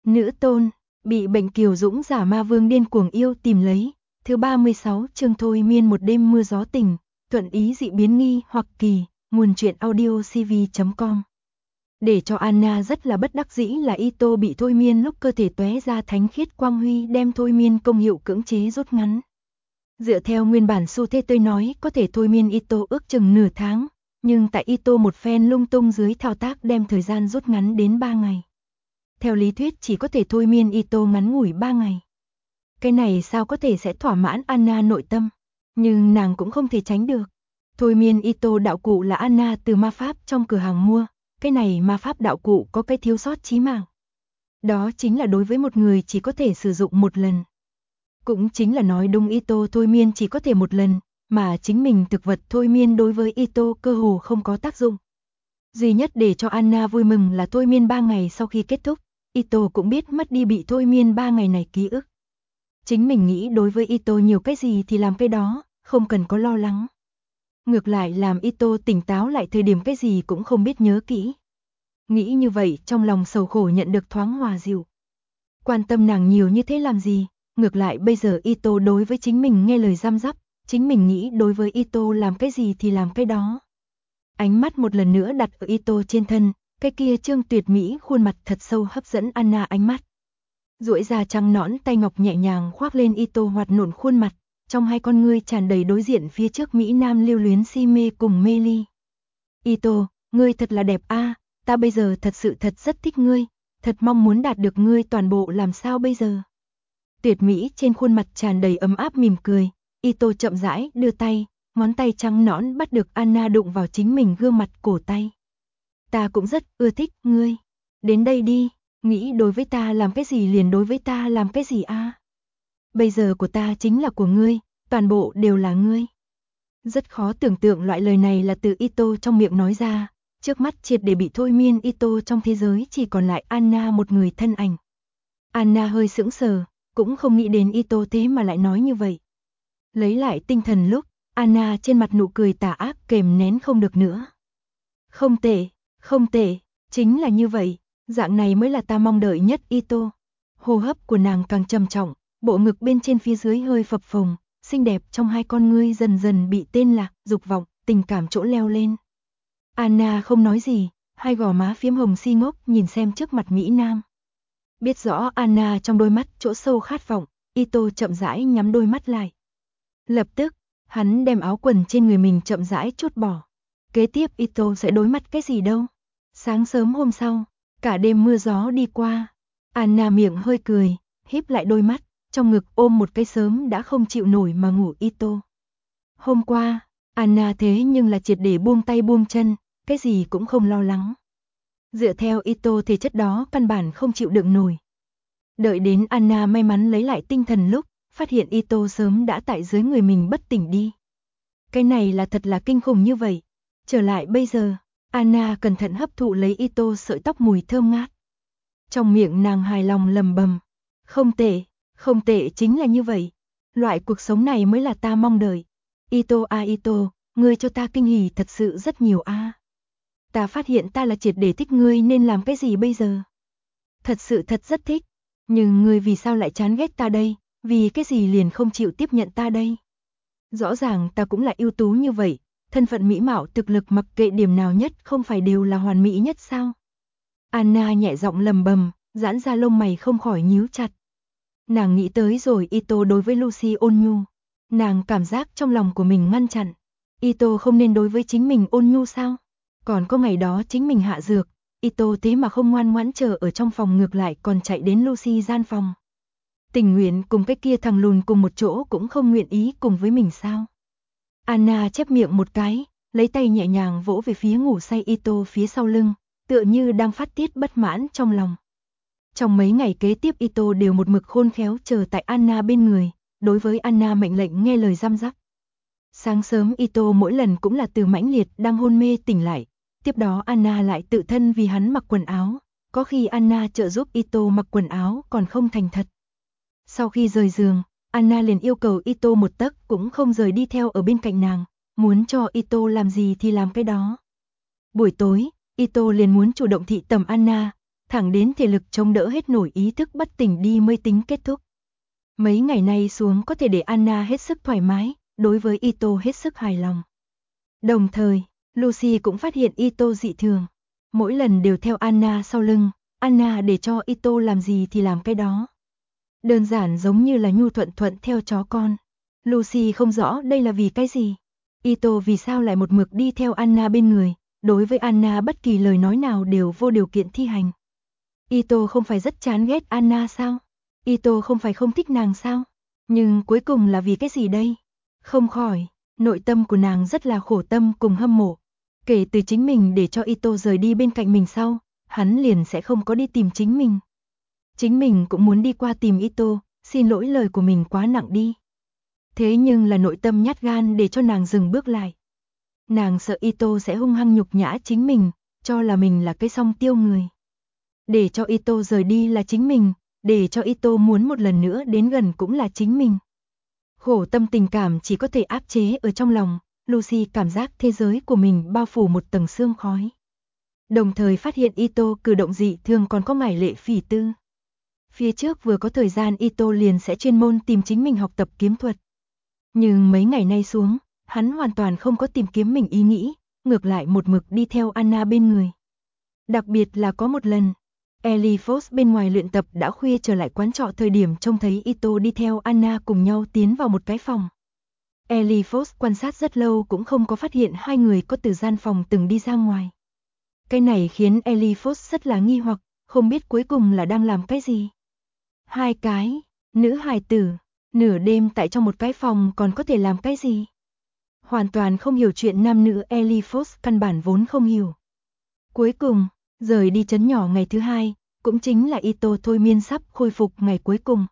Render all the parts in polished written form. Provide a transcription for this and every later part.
Nữ tôn, bị bệnh Kiều Dũng giả ma vương điên cuồng yêu tìm lấy. Thứ 36 chương thôi miên một đêm mưa gió tình, thuận ý dị biến nghi hoặc kỳ, nguồn truyện audio cv.com. Để cho Anna rất là bất đắc dĩ là Ito bị thôi miên lúc cơ thể tóe ra thánh khiết quang huy đem thôi miên công hiệu cưỡng chế rút ngắn. Dựa theo nguyên bản xu thế tôi nói có thể thôi miên Ito ước chừng nửa tháng, nhưng tại Ito một phen lung tung dưới thao tác đem thời gian rút ngắn đến 3 ngày. Theo lý thuyết chỉ có thể thôi miên Ito ngắn ngủi 3 ngày. Cái này sao có thể sẽ thỏa mãn Anna nội tâm, nhưng nàng cũng không thể tránh được. Thôi miên Ito đạo cụ là Anna từ ma pháp trong cửa hàng mua, cái này ma pháp đạo cụ có cái thiếu sót chí mạng. Đó chính là đối với một người chỉ có thể sử dụng một lần. Cũng chính là nói đúng Ito thôi miên chỉ có thể một lần, mà chính mình thực vật thôi miên đối với Ito cơ hồ không có tác dụng. Duy nhất để cho Anna vui mừng là thôi miên 3 ngày sau khi kết thúc, Ito cũng biết mất đi bị thôi miên 3 ngày này ký ức. Chính mình nghĩ đối với Ito nhiều cái gì thì làm cái đó, không cần có lo lắng. Ngược lại làm Ito tỉnh táo lại thời điểm cái gì cũng không biết nhớ kỹ. Nghĩ như vậy trong lòng sầu khổ nhận được thoáng hòa dịu. Quan tâm nàng nhiều như thế làm gì, ngược lại bây giờ Ito đối với chính mình nghe lời giam giáp, chính mình nghĩ đối với Ito làm cái gì thì làm cái đó. Ánh mắt một lần nữa đặt ở Ito trên thân, cái kia trương tuyệt mỹ khuôn mặt thật sâu hấp dẫn Anna ánh mắt. Duỗi ra trắng nõn tay ngọc nhẹ nhàng khoác lên Ito hoạt nộn khuôn mặt, trong hai con ngươi tràn đầy đối diện phía trước mỹ nam lưu luyến si mê cùng mê ly. Ito, ngươi thật là đẹp a, ta bây giờ thật sự thật rất thích ngươi, thật mong muốn đạt được ngươi toàn bộ làm sao bây giờ. Tuyệt mỹ trên khuôn mặt tràn đầy ấm áp mỉm cười, Ito chậm rãi đưa tay, ngón tay trắng nõn bắt được Anna đụng vào chính mình gương mặt cổ tay. Ta cũng rất ưa thích ngươi, đến đây đi. Nghĩ đối với ta làm cái gì liền đối với ta làm cái gì a. Bây giờ của ta chính là của ngươi, toàn bộ đều là ngươi. Rất khó tưởng tượng loại lời này là từ Ito trong miệng nói ra, trước mắt triệt để bị thôi miên Ito trong thế giới chỉ còn lại Anna một người thân ảnh. Anna hơi sững sờ, cũng không nghĩ đến Ito thế mà lại nói như vậy. Lấy lại tinh thần lúc, Anna trên mặt nụ cười tà ác kềm nén không được nữa. Không tệ, chính là như vậy. Dạng này mới là ta mong đợi nhất Ito. Hô hấp của nàng càng trầm trọng, bộ ngực bên trên phía dưới hơi phập phồng, xinh đẹp trong hai con ngươi dần dần bị tên lạc, dục vọng, tình cảm chỗ leo lên. Anna không nói gì, hai gò má phiếm hồng si ngốc nhìn xem trước mặt mỹ nam. Biết rõ Anna trong đôi mắt chỗ sâu khát vọng, Ito chậm rãi nhắm đôi mắt lại. Lập tức, hắn đem áo quần trên người mình chậm rãi trút bỏ. Kế tiếp Ito sẽ đối mặt cái gì đâu. Sáng sớm hôm sau, cả đêm mưa gió đi qua, Anna miệng hơi cười, híp lại đôi mắt, trong ngực ôm một cái sớm đã không chịu nổi mà ngủ Ito. Hôm qua, Anna thế nhưng là triệt để buông tay buông chân, cái gì cũng không lo lắng. Dựa theo Ito thể chất đó căn bản không chịu đựng nổi. Đợi đến Anna may mắn lấy lại tinh thần lúc, phát hiện Ito sớm đã tại dưới người mình bất tỉnh đi. Cái này là thật là kinh khủng như vậy. Trở lại bây giờ, Anna cẩn thận hấp thụ lấy Ito sợi tóc mùi thơm ngát. Trong miệng nàng hài lòng lầm bầm. Không tệ chính là như vậy. Loại cuộc sống này mới là ta mong đợi. Ito, ngươi cho ta kinh hỉ thật sự rất nhiều a. Ta phát hiện ta là triệt để thích ngươi nên làm cái gì bây giờ? Thật sự thật rất thích. Nhưng ngươi vì sao lại chán ghét ta đây? Vì cái gì liền không chịu tiếp nhận ta đây? Rõ ràng ta cũng là ưu tú như vậy. Thân phận mỹ mạo thực lực mặc kệ điểm nào nhất không phải đều là hoàn mỹ nhất sao? Anna nhẹ giọng lầm bầm, giãn ra lông mày không khỏi nhíu chặt. Nàng nghĩ tới rồi Ito đối với Lucy ôn nhu. Nàng cảm giác trong lòng của mình ngăn chặn. Ito không nên đối với chính mình ôn nhu sao? Còn có ngày đó chính mình hạ dược, Ito thế mà không ngoan ngoãn chờ ở trong phòng ngược lại còn chạy đến Lucy gian phòng. Tình nguyện cùng cái kia thằng lùn cùng một chỗ cũng không nguyện ý cùng với mình sao? Anna chép miệng một cái, lấy tay nhẹ nhàng vỗ về phía ngủ say Ito phía sau lưng, tựa như đang phát tiết bất mãn trong lòng. Trong mấy ngày kế tiếp Ito đều một mực khôn khéo chờ tại Anna bên người, đối với Anna mệnh lệnh nghe lời răm rắp. Sáng sớm Ito mỗi lần cũng là từ mãnh liệt đang hôn mê tỉnh lại, tiếp đó Anna lại tự thân vì hắn mặc quần áo, có khi Anna trợ giúp Ito mặc quần áo còn không thành thật. Sau khi rời giường, Anna liền yêu cầu Ito một tấc cũng không rời đi theo ở bên cạnh nàng, muốn cho Ito làm gì thì làm cái đó. Buổi tối, Ito liền muốn chủ động thị tầm Anna, thẳng đến thể lực chống đỡ hết nổi ý thức bất tỉnh đi mới tính kết thúc. Mấy ngày nay xuống có thể để Anna hết sức thoải mái, đối với Ito hết sức hài lòng. Đồng thời, Lucy cũng phát hiện Ito dị thường. Mỗi lần đều theo Anna sau lưng, Anna để cho Ito làm gì thì làm cái đó. Đơn giản giống như là nhu thuận thuận theo chó con. Lucy không rõ đây là vì cái gì. Ito vì sao lại một mực đi theo Anna bên người, đối với Anna bất kỳ lời nói nào đều vô điều kiện thi hành. Ito không phải rất chán ghét Anna sao? Ito không phải không thích nàng sao? Nhưng cuối cùng là vì cái gì đây? Không khỏi, nội tâm của nàng rất là khổ tâm cùng hâm mộ. Kể từ chính mình để cho Ito rời đi bên cạnh mình sau, hắn liền sẽ không có đi tìm chính mình. Chính mình cũng muốn đi qua tìm Ito, xin lỗi lời của mình quá nặng đi. Thế nhưng là nội tâm nhát gan để cho nàng dừng bước lại. Nàng sợ Ito sẽ hung hăng nhục nhã chính mình, cho là mình là cái song tiêu người. Để cho Ito rời đi là chính mình, để cho Ito muốn một lần nữa đến gần cũng là chính mình. Khổ tâm tình cảm chỉ có thể áp chế ở trong lòng, Lucy cảm giác thế giới của mình bao phủ một tầng sương khói. Đồng thời phát hiện Ito cử động dị thường còn có ngải lệ phỉ tư. Phía trước vừa có thời gian Ito liền sẽ chuyên môn tìm chính mình học tập kiếm thuật. Nhưng mấy ngày nay xuống, hắn hoàn toàn không có tìm kiếm mình ý nghĩ, ngược lại một mực đi theo Anna bên người. Đặc biệt là có một lần, Ellie Fox bên ngoài luyện tập đã khuya trở lại quán trọ thời điểm trông thấy Ito đi theo Anna cùng nhau tiến vào một cái phòng. Ellie Fox quan sát rất lâu cũng không có phát hiện hai người có từ gian phòng từng đi ra ngoài. Cái này khiến Ellie Fox rất là nghi hoặc, không biết cuối cùng là đang làm cái gì. Hai cái, nữ hài tử, nửa đêm tại trong một cái phòng còn có thể làm cái gì? Hoàn toàn không hiểu chuyện nam nữ Ellie Fox căn bản vốn không hiểu. Cuối cùng, rời đi trấn nhỏ ngày thứ hai, cũng chính là Ito thôi miên sắp khôi phục ngày cuối cùng.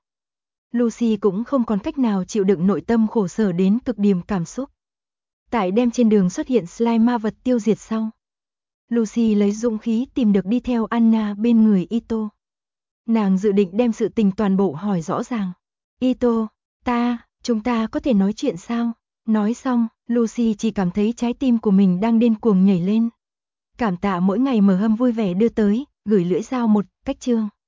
Lucy cũng không còn cách nào chịu đựng nội tâm khổ sở đến cực điểm cảm xúc. Tại đem trên đường xuất hiện slime ma vật tiêu diệt sau, Lucy lấy dũng khí tìm được đi theo Anna bên người Ito. Nàng dự định đem sự tình toàn bộ hỏi rõ ràng. Ito, chúng ta có thể nói chuyện sao? Nói xong, Lucy chỉ cảm thấy trái tim của mình đang điên cuồng nhảy lên. Cảm tạ mỗi ngày mở hâm vui vẻ đưa tới, gửi lưỡi dao một cách chương.